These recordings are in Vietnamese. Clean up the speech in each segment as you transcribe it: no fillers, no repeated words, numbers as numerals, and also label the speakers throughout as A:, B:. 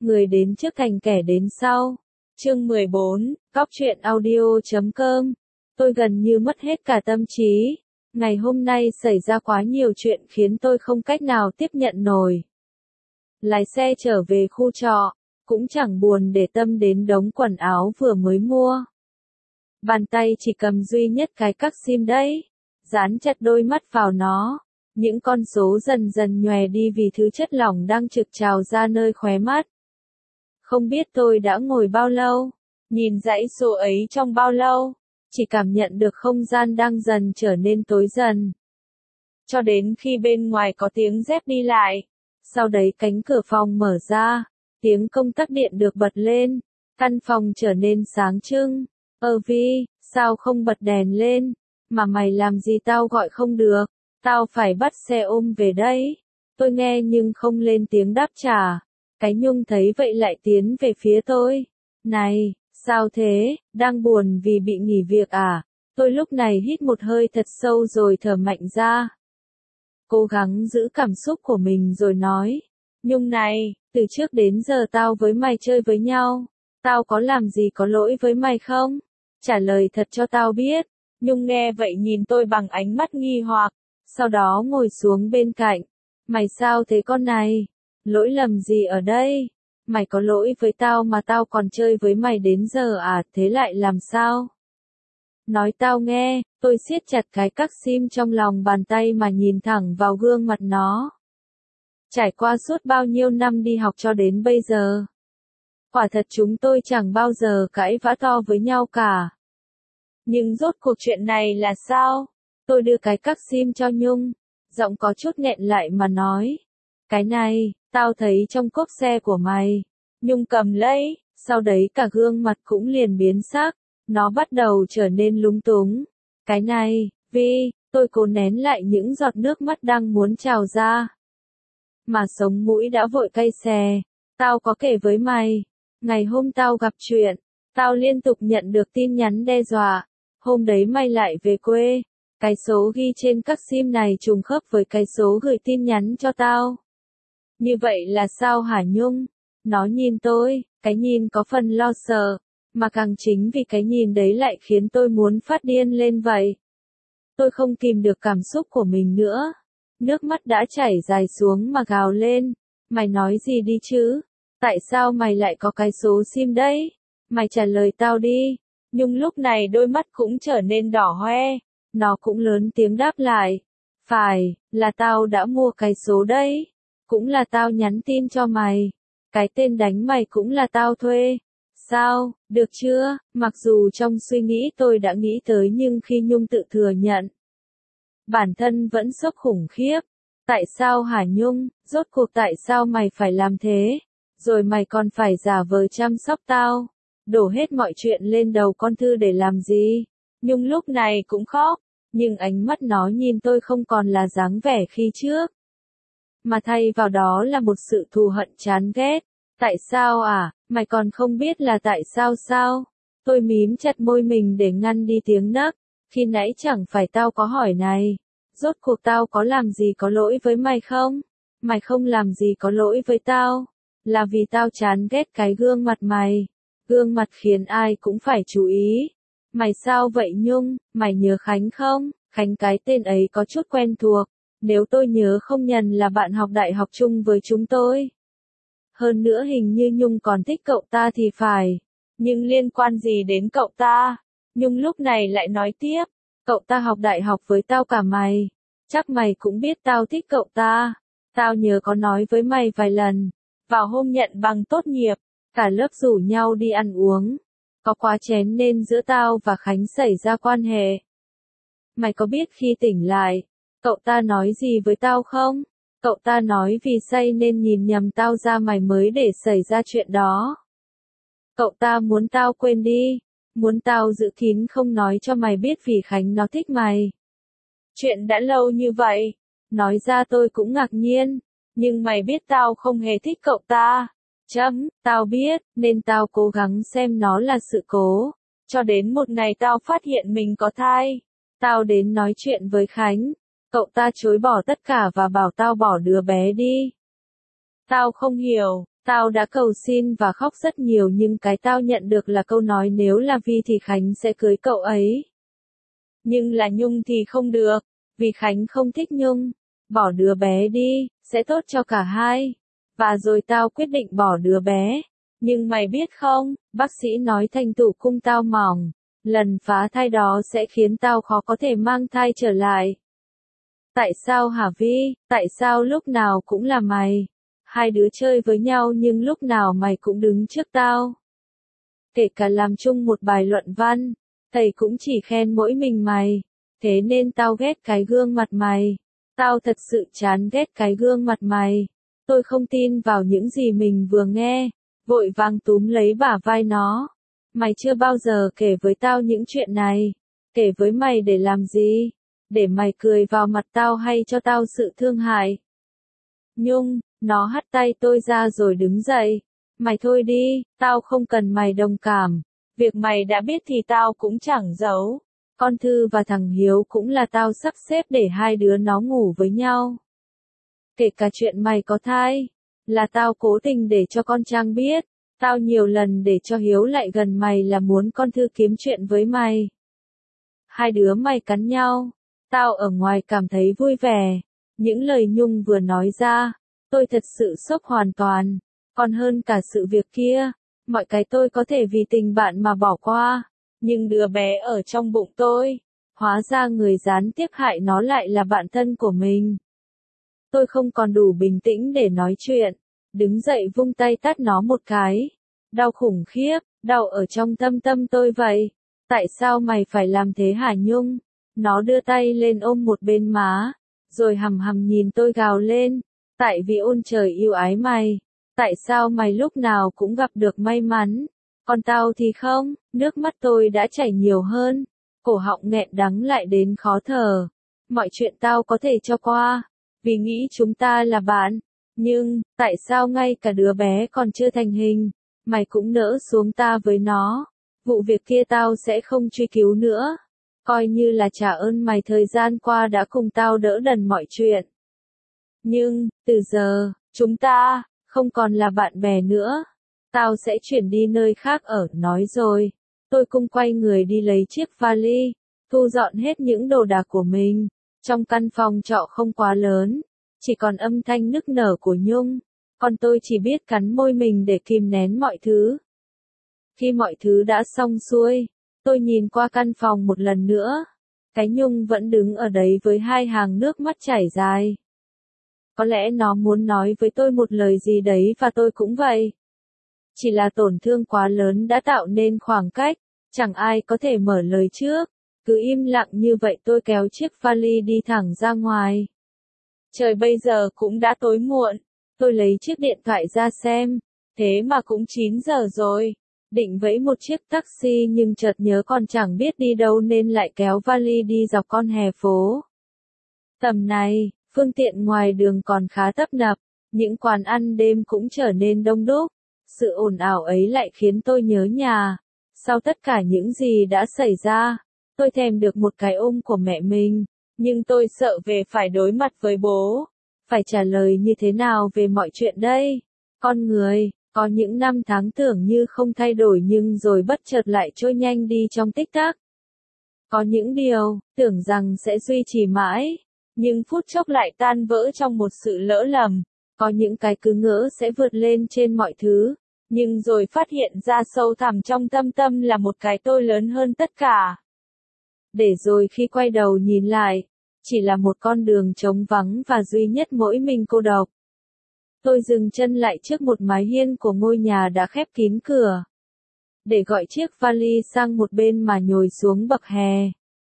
A: Người đến trước thành kẻ đến sau. Chương 14, Góc truyện audio.com. Tôi gần như mất hết cả tâm trí. Ngày hôm nay xảy ra quá nhiều chuyện khiến tôi không cách nào tiếp nhận nổi. Lái xe trở về khu trọ, cũng chẳng buồn để tâm đến đống quần áo vừa mới mua. Bàn tay chỉ cầm duy nhất cái các sim đấy, dán chặt đôi mắt vào nó. Những con số dần dần nhòe đi vì thứ chất lỏng đang trực trào ra nơi khóe mắt. Không biết tôi đã ngồi bao lâu, nhìn dãy số ấy trong bao lâu, chỉ cảm nhận được không gian đang dần trở nên tối dần. Cho đến khi bên ngoài có tiếng dép đi lại, sau đấy cánh cửa phòng mở ra, tiếng công tắc điện được bật lên, căn phòng trở nên sáng trưng. Vi, sao không bật đèn lên, mà mày làm gì tao gọi không được, tao phải bắt xe ôm về đây. Tôi nghe nhưng không lên tiếng đáp trả. Cái Nhung thấy vậy lại tiến về phía tôi. Này, sao thế, đang buồn vì bị nghỉ việc à? Tôi lúc này hít một hơi thật sâu rồi thở mạnh ra. Cố gắng giữ cảm xúc của mình rồi nói. Nhung này, từ trước đến giờ tao với mày chơi với nhau, tao có làm gì có lỗi với mày không? Trả lời thật cho tao biết. Nhung nghe vậy nhìn tôi bằng ánh mắt nghi hoặc, sau đó ngồi xuống bên cạnh. Mày sao thế con này? Lỗi lầm gì ở đây? Mày có lỗi với tao mà tao còn chơi với mày đến giờ à, thế lại làm sao? Nói tao nghe. Tôi siết chặt cái các sim trong lòng bàn tay mà nhìn thẳng vào gương mặt nó. Trải qua suốt bao nhiêu năm đi học cho đến bây giờ, quả thật chúng tôi chẳng bao giờ cãi vã to với nhau cả. Nhưng rốt cuộc chuyện này là sao? Tôi đưa cái các sim cho Nhung, giọng có chút nghẹn lại mà nói. Cái này, tao thấy trong cốp xe của mày. Nhung cầm lấy, sau đấy cả gương mặt cũng liền biến sắc, nó bắt đầu trở nên lúng túng. Cái này, Vi, tôi cố nén lại những giọt nước mắt đang muốn trào ra. Mà sống mũi đã vội cay xè. Tao có kể với mày, ngày hôm tao gặp chuyện, tao liên tục nhận được tin nhắn đe dọa. Hôm đấy mày lại về quê, cái số ghi trên các sim này trùng khớp với cái số gửi tin nhắn cho tao. Như vậy là sao hả Nhung? Nó nhìn tôi, cái nhìn có phần lo sợ, mà càng chính vì cái nhìn đấy lại khiến tôi muốn phát điên lên vậy. Tôi không kìm được cảm xúc của mình nữa. Nước mắt đã chảy dài xuống mà gào lên. Mày nói gì đi chứ? Tại sao mày lại có cái số sim đấy? Mày trả lời tao đi. Nhung lúc này đôi mắt cũng trở nên đỏ hoe. Nó cũng lớn tiếng đáp lại. Phải, là tao đã mua cái số đấy. Cũng là tao nhắn tin cho mày. Cái tên đánh mày cũng là tao thuê. Sao, được chưa? Mặc dù trong suy nghĩ tôi đã nghĩ tới nhưng khi Nhung tự thừa nhận, bản thân vẫn sốc khủng khiếp. Tại sao hả Nhung? Rốt cuộc tại sao mày phải làm thế? Rồi mày còn phải giả vờ chăm sóc tao. Đổ hết mọi chuyện lên đầu con Thư để làm gì? Nhung lúc này cũng khóc, nhưng ánh mắt nó nhìn tôi không còn là dáng vẻ khi trước, mà thay vào đó là một sự thù hận chán ghét. Tại sao à? Mày còn không biết là tại sao sao? Tôi mím chặt môi mình để ngăn đi tiếng nấc. Khi nãy chẳng phải tao có hỏi này. Rốt cuộc tao có làm gì có lỗi với mày không? Mày không làm gì có lỗi với tao. Là vì tao chán ghét cái gương mặt mày. Gương mặt khiến ai cũng phải chú ý. Mày sao vậy Nhung? Mày nhớ Khánh không? Khánh cái tên ấy có chút quen thuộc. Nếu tôi nhớ không nhầm là bạn học đại học chung với chúng tôi. Hơn nữa hình như Nhung còn thích cậu ta thì phải. Nhưng liên quan gì đến cậu ta? Nhung lúc này lại nói tiếp. Cậu ta học đại học với tao cả mày. Chắc mày cũng biết tao thích cậu ta. Tao nhớ có nói với mày vài lần. Vào hôm nhận bằng tốt nghiệp, cả lớp rủ nhau đi ăn uống. Có quá chén nên giữa tao và Khánh xảy ra quan hệ. Mày có biết khi tỉnh lại, cậu ta nói gì với tao không? Cậu ta nói vì say nên nhìn nhầm tao ra mày mới để xảy ra chuyện đó. Cậu ta muốn tao quên đi. Muốn tao giữ kín không nói cho mày biết vì Khánh nó thích mày. Chuyện đã lâu như vậy. Nói ra tôi cũng ngạc nhiên. Nhưng mày biết tao không hề thích cậu ta. Tao biết, nên tao cố gắng xem nó là sự cố. Cho đến một ngày tao phát hiện mình có thai. Tao đến nói chuyện với Khánh. Cậu ta chối bỏ tất cả và bảo tao bỏ đứa bé đi. Tao không hiểu, Tao đã cầu xin và khóc rất nhiều nhưng cái tao nhận được là câu nói nếu là Vi thì Khánh sẽ cưới cậu ấy. Nhưng là Nhung thì không được, vì Khánh không thích Nhung. Bỏ đứa bé đi, sẽ tốt cho cả hai. Và rồi tao quyết định bỏ đứa bé. Nhưng mày biết không, bác sĩ nói thành tủ cung tao mỏng. Lần phá thai đó sẽ khiến tao khó có thể mang thai trở lại. Tại sao hả Vi, tại sao lúc nào cũng là mày? Hai đứa chơi với nhau nhưng lúc nào mày cũng đứng trước tao. Kể cả làm chung một bài luận văn, thầy cũng chỉ khen mỗi mình mày. Thế nên tao ghét cái gương mặt mày. Tao thật sự chán ghét cái gương mặt mày. Tôi không tin vào những gì mình vừa nghe, vội vàng túm lấy bả vai nó. Mày chưa bao giờ kể với tao những chuyện này. Kể với mày để làm gì? Để mày cười vào mặt tao hay cho tao sự thương hại? Nhung, nó hất tay tôi ra rồi đứng dậy. Mày thôi đi, tao không cần mày đồng cảm. Việc mày đã biết thì tao cũng chẳng giấu. Con Thư và thằng Hiếu cũng là tao sắp xếp để hai đứa nó ngủ với nhau. Kể cả chuyện mày có thai, là tao cố tình để cho con Trang biết. Tao nhiều lần để cho Hiếu lại gần mày là muốn con Thư kiếm chuyện với mày. Hai đứa mày cắn nhau. Tao ở ngoài cảm thấy vui vẻ. Những lời Nhung vừa nói ra, tôi thật sự sốc hoàn toàn. Còn hơn cả sự việc kia, mọi cái tôi có thể vì tình bạn mà bỏ qua. Nhưng đứa bé ở trong bụng tôi, hóa ra người gián tiếp hại nó lại là bạn thân của mình. Tôi không còn đủ bình tĩnh để nói chuyện. Đứng dậy vung tay tát nó một cái. Đau khủng khiếp, đau ở trong tâm tâm tôi vậy. Tại sao mày phải làm thế hả Nhung? Nó đưa tay lên ôm một bên má, rồi hằm hằm nhìn tôi gào lên. Tại vì ôn trời yêu ái mày. Tại sao mày lúc nào cũng gặp được may mắn? Còn tao thì không, nước mắt tôi đã chảy nhiều hơn. Cổ họng nghẹn đắng lại đến khó thở. Mọi chuyện tao có thể cho qua, vì nghĩ chúng ta là bạn. Nhưng, tại sao ngay cả đứa bé còn chưa thành hình, mày cũng nỡ xuống ta với nó? Vụ việc kia tao sẽ không truy cứu nữa. Coi như là trả ơn mày thời gian qua đã cùng tao đỡ đần mọi chuyện. Nhưng, từ giờ, chúng ta không còn là bạn bè nữa. Tao sẽ chuyển đi nơi khác ở, nói rồi. Tôi cùng quay người đi lấy chiếc vali, thu dọn hết những đồ đạc của mình. Trong căn phòng trọ không quá lớn, chỉ còn âm thanh nức nở của Nhung. Còn tôi chỉ biết cắn môi mình để kìm nén mọi thứ. Khi mọi thứ đã xong xuôi, tôi nhìn qua căn phòng một lần nữa. Cái Nhung vẫn đứng ở đấy với hai hàng nước mắt chảy dài. Có lẽ nó muốn nói với tôi một lời gì đấy và tôi cũng vậy. Chỉ là tổn thương quá lớn đã tạo nên khoảng cách, chẳng ai có thể mở lời trước. Cứ im lặng như vậy tôi kéo chiếc vali đi thẳng ra ngoài. Trời bây giờ cũng đã tối muộn. Tôi lấy chiếc điện thoại ra xem. Thế mà cũng 9 giờ rồi. Định vẫy một chiếc taxi nhưng chợt nhớ còn chẳng biết đi đâu nên lại kéo vali đi dọc con hè phố. Tầm này, phương tiện ngoài đường còn khá tấp nập. Những quán ăn đêm cũng trở nên đông đúc. Sự ồn ào ấy lại khiến tôi nhớ nhà. Sau tất cả những gì đã xảy ra, tôi thèm được một cái ôm của mẹ mình. Nhưng tôi sợ về phải đối mặt với bố. Phải trả lời như thế nào về mọi chuyện đây? Con người, có những năm tháng tưởng như không thay đổi nhưng rồi bất chợt lại trôi nhanh đi trong tích tắc. Có những điều, tưởng rằng sẽ duy trì mãi, nhưng phút chốc lại tan vỡ trong một sự lỡ lầm. Có những cái cứ ngỡ sẽ vượt lên trên mọi thứ, nhưng rồi phát hiện ra sâu thẳm trong tâm tâm là một cái tôi lớn hơn tất cả. Để rồi khi quay đầu nhìn lại, chỉ là một con đường trống vắng và duy nhất mỗi mình cô độc. Tôi dừng chân lại trước một mái hiên của ngôi nhà đã khép kín cửa. Để gọi chiếc vali sang một bên mà nhồi xuống bậc hè.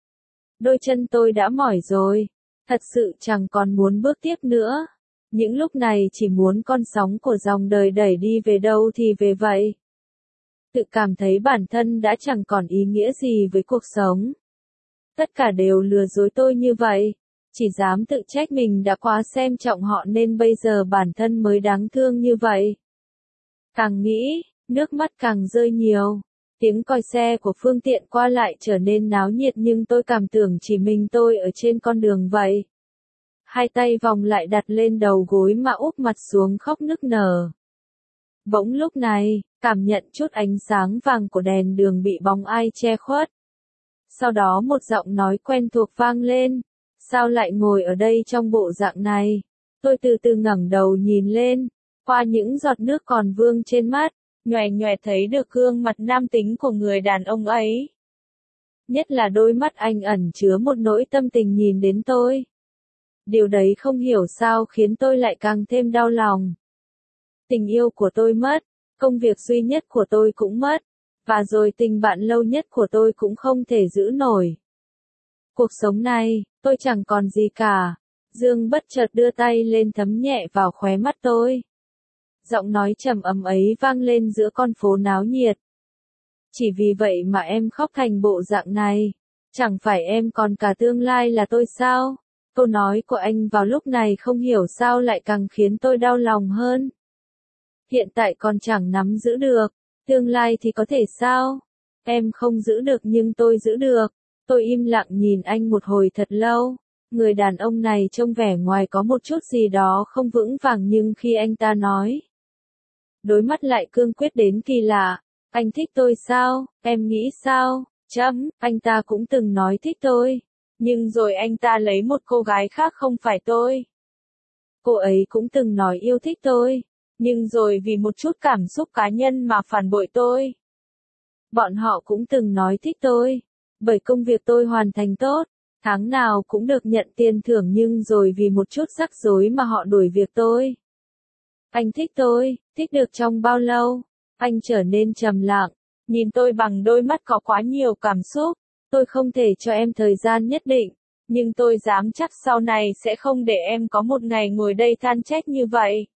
A: Đôi chân tôi đã mỏi rồi. Thật sự chẳng còn muốn bước tiếp nữa. Những lúc này chỉ muốn con sóng của dòng đời đẩy đi về đâu thì về vậy. Tự cảm thấy bản thân đã chẳng còn ý nghĩa gì với cuộc sống. Tất cả đều lừa dối tôi như vậy. Chỉ dám tự trách mình đã quá xem trọng họ nên bây giờ bản thân mới đáng thương như vậy. Càng nghĩ, nước mắt càng rơi nhiều. Tiếng còi xe của phương tiện qua lại trở nên náo nhiệt nhưng tôi cảm tưởng chỉ mình tôi ở trên con đường vậy. Hai tay vòng lại đặt lên đầu gối mà úp mặt xuống khóc nức nở. Bỗng lúc này, cảm nhận chút ánh sáng vàng của đèn đường bị bóng ai che khuất. Sau đó một giọng nói quen thuộc vang lên. Sao lại ngồi ở đây trong bộ dạng này? Tôi từ từ ngẩng đầu nhìn lên, qua những giọt nước còn vương trên mắt, nhoẻn nhoẻn thấy được gương mặt nam tính của người đàn ông ấy. Nhất là đôi mắt anh ẩn chứa một nỗi tâm tình nhìn đến tôi. Điều đấy không hiểu sao khiến tôi lại càng thêm đau lòng. Tình yêu của tôi mất, công việc duy nhất của tôi cũng mất, và rồi tình bạn lâu nhất của tôi cũng không thể giữ nổi. Cuộc sống này, tôi chẳng còn gì cả. Dương bất chợt đưa tay lên thấm nhẹ vào khóe mắt tôi. Giọng nói trầm ấm ấy vang lên giữa con phố náo nhiệt. Chỉ vì vậy mà em khóc thành bộ dạng này. Chẳng phải em còn cả tương lai là tôi sao? Câu nói của anh vào lúc này không hiểu sao lại càng khiến tôi đau lòng hơn. Hiện tại còn chẳng nắm giữ được, tương lai thì có thể sao? Em không giữ được nhưng tôi giữ được. Tôi im lặng nhìn anh một hồi thật lâu. Người đàn ông này trông vẻ ngoài có một chút gì đó không vững vàng nhưng khi anh ta nói, đôi mắt lại cương quyết đến kỳ lạ. Anh thích tôi sao? Em nghĩ sao? Anh ta cũng từng nói thích tôi. Nhưng rồi anh ta lấy một cô gái khác không phải tôi. Cô ấy cũng từng nói yêu thích tôi. Nhưng rồi vì một chút cảm xúc cá nhân mà phản bội tôi. Bọn họ cũng từng nói thích tôi. Bởi công việc tôi hoàn thành tốt. Tháng nào cũng được nhận tiền thưởng nhưng rồi vì một chút rắc rối mà họ đuổi việc tôi. Anh thích tôi, thích được trong bao lâu? Anh trở nên trầm lặng, nhìn tôi bằng đôi mắt có quá nhiều cảm xúc. Tôi không thể cho em thời gian nhất định, nhưng tôi dám chắc sau này sẽ không để em có một ngày ngồi đây than trách như vậy.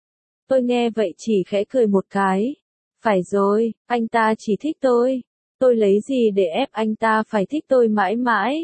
A: Tôi nghe vậy chỉ khẽ cười một cái. Phải rồi, anh ta chỉ thích tôi. Tôi lấy gì để ép anh ta phải thích tôi mãi mãi?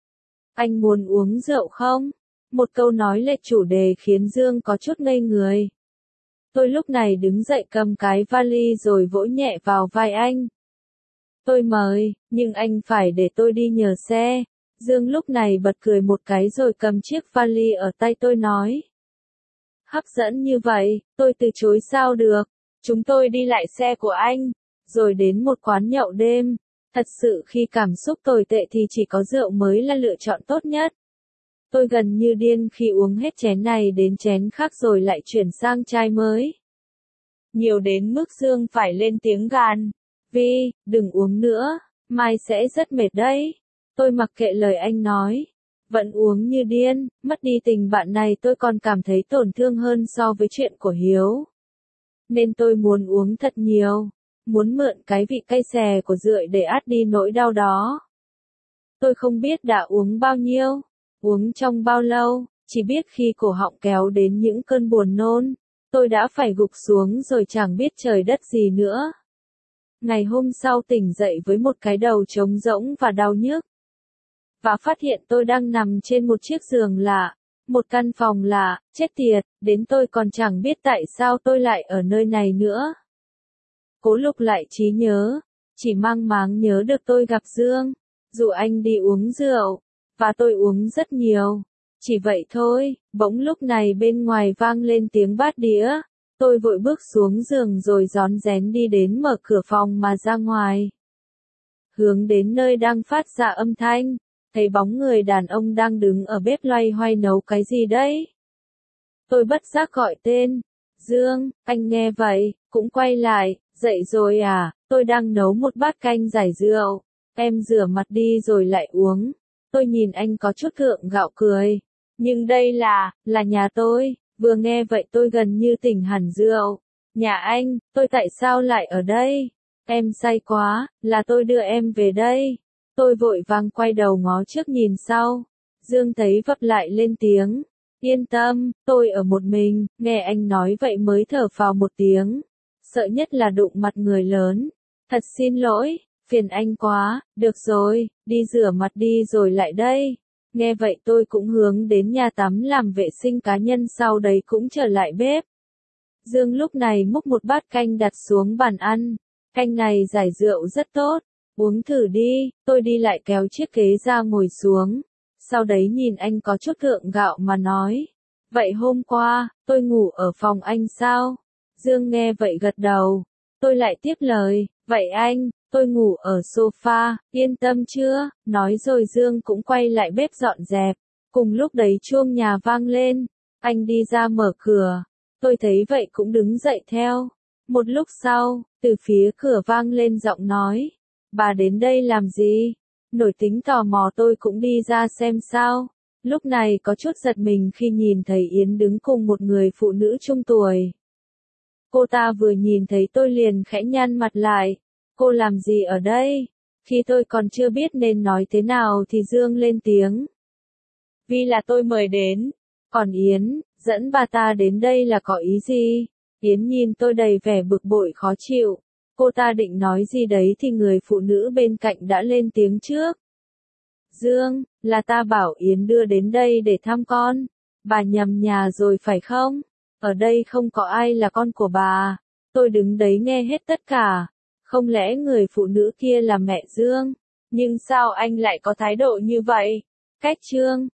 A: Anh muốn uống rượu không? Một câu nói lệch chủ đề khiến Dương có chút ngây người. Tôi lúc này đứng dậy cầm cái vali rồi vỗ nhẹ vào vai anh. Tôi mời, nhưng anh phải để tôi đi nhờ xe. Dương lúc này bật cười một cái rồi cầm chiếc vali ở tay tôi nói. Hấp dẫn như vậy, tôi từ chối sao được. Chúng tôi đi lại xe của anh, rồi đến một quán nhậu đêm. Thật sự khi cảm xúc tồi tệ thì chỉ có rượu mới là lựa chọn tốt nhất. Tôi gần như điên khi uống hết chén này đến chén khác rồi lại chuyển sang chai mới. Nhiều đến mức Dương phải lên tiếng gàn. Vi, đừng uống nữa, mai sẽ rất mệt đấy. Tôi mặc kệ lời anh nói. Vẫn uống như điên, mất đi tình bạn này tôi còn cảm thấy tổn thương hơn so với chuyện của Hiếu. Nên tôi muốn uống thật nhiều. Muốn mượn cái vị cay xè của rượu để át đi nỗi đau đó. Tôi không biết đã uống bao nhiêu, uống trong bao lâu, chỉ biết khi cổ họng kéo đến những cơn buồn nôn, tôi đã phải gục xuống rồi chẳng biết trời đất gì nữa. Ngày hôm sau tỉnh dậy với một cái đầu trống rỗng và đau nhức. Và phát hiện tôi đang nằm trên một chiếc giường lạ, một căn phòng lạ, chết tiệt, đến tôi còn chẳng biết tại sao tôi lại ở nơi này nữa. Cố lục lại trí nhớ, chỉ mang máng nhớ được tôi gặp Dương, dụ anh đi uống rượu, và tôi uống rất nhiều. Chỉ vậy thôi, bỗng lúc này bên ngoài vang lên tiếng bát đĩa, tôi vội bước xuống giường rồi rón rén đi đến mở cửa phòng mà ra ngoài. Hướng đến nơi đang phát ra âm thanh, thấy bóng người đàn ông đang đứng ở bếp loay hoay nấu cái gì đấy. Tôi bất giác gọi tên, Dương, anh nghe vậy, cũng quay lại. Dậy rồi à, tôi đang nấu một bát canh giải rượu, em rửa mặt đi rồi lại uống. Tôi nhìn anh có chút gượng gạo cười. Nhưng đây là nhà tôi, vừa nghe vậy tôi gần như tỉnh hẳn rượu. Nhà anh, tôi tại sao lại ở đây? Em say quá, là tôi đưa em về đây. Tôi vội vàng quay đầu ngó trước nhìn sau. Dương thấy vấp lại lên tiếng. Yên tâm, tôi ở một mình, nghe anh nói vậy mới thở phào một tiếng. Sợ nhất là đụng mặt người lớn. Thật xin lỗi, phiền anh quá, được rồi, đi rửa mặt đi rồi lại đây. Nghe vậy tôi cũng hướng đến nhà tắm làm vệ sinh cá nhân sau đấy cũng trở lại bếp. Dương lúc này múc một bát canh đặt xuống bàn ăn. Canh này giải rượu rất tốt, uống thử đi, tôi đi lại kéo chiếc ghế ra ngồi xuống. Sau đấy nhìn anh có chút gượng gạo mà nói. Vậy hôm qua, tôi ngủ ở phòng anh sao? Dương nghe vậy gật đầu. Tôi lại tiếp lời, vậy anh, tôi ngủ ở sofa, yên tâm chưa? Nói rồi Dương cũng quay lại bếp dọn dẹp. Cùng lúc đấy chuông nhà vang lên, anh đi ra mở cửa. Tôi thấy vậy cũng đứng dậy theo. Một lúc sau, từ phía cửa vang lên giọng nói, bà đến đây làm gì? Nổi tính tò mò tôi cũng đi ra xem sao. Lúc này có chút giật mình khi nhìn thấy Yến đứng cùng một người phụ nữ trung tuổi. Cô ta vừa nhìn thấy tôi liền khẽ nhăn mặt lại. Cô làm gì ở đây? Khi tôi còn chưa biết nên nói thế nào thì Dương lên tiếng. Vì là tôi mời đến. Còn Yến, dẫn bà ta đến đây là có ý gì? Yến nhìn tôi đầy vẻ bực bội khó chịu. Cô ta định nói gì đấy thì người phụ nữ bên cạnh đã lên tiếng trước. Dương, là ta bảo Yến đưa đến đây để thăm con. Bà nhầm nhà rồi phải không? Ở đây không có ai là con của bà. Tôi đứng đấy nghe hết tất cả. Không lẽ người phụ nữ kia là mẹ Dương? Nhưng sao anh lại có thái độ như vậy? Cách Trương,